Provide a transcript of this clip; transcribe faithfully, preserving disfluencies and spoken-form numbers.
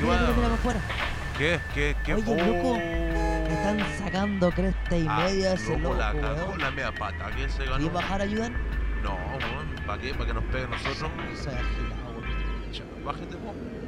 mira, mira, mira para afuera. ¿Qué? ¿Qué? ¿Qué? Oye, loco, están sacando cresta y Ah, media ese loco, loco, la cagó, weón. la media pata que se ganó. ¿Y bajar ayudan? No, weón, ¿para qué? ¿Para que nos peguen nosotros? Se ha agilado, weón. Ya, bájate, po.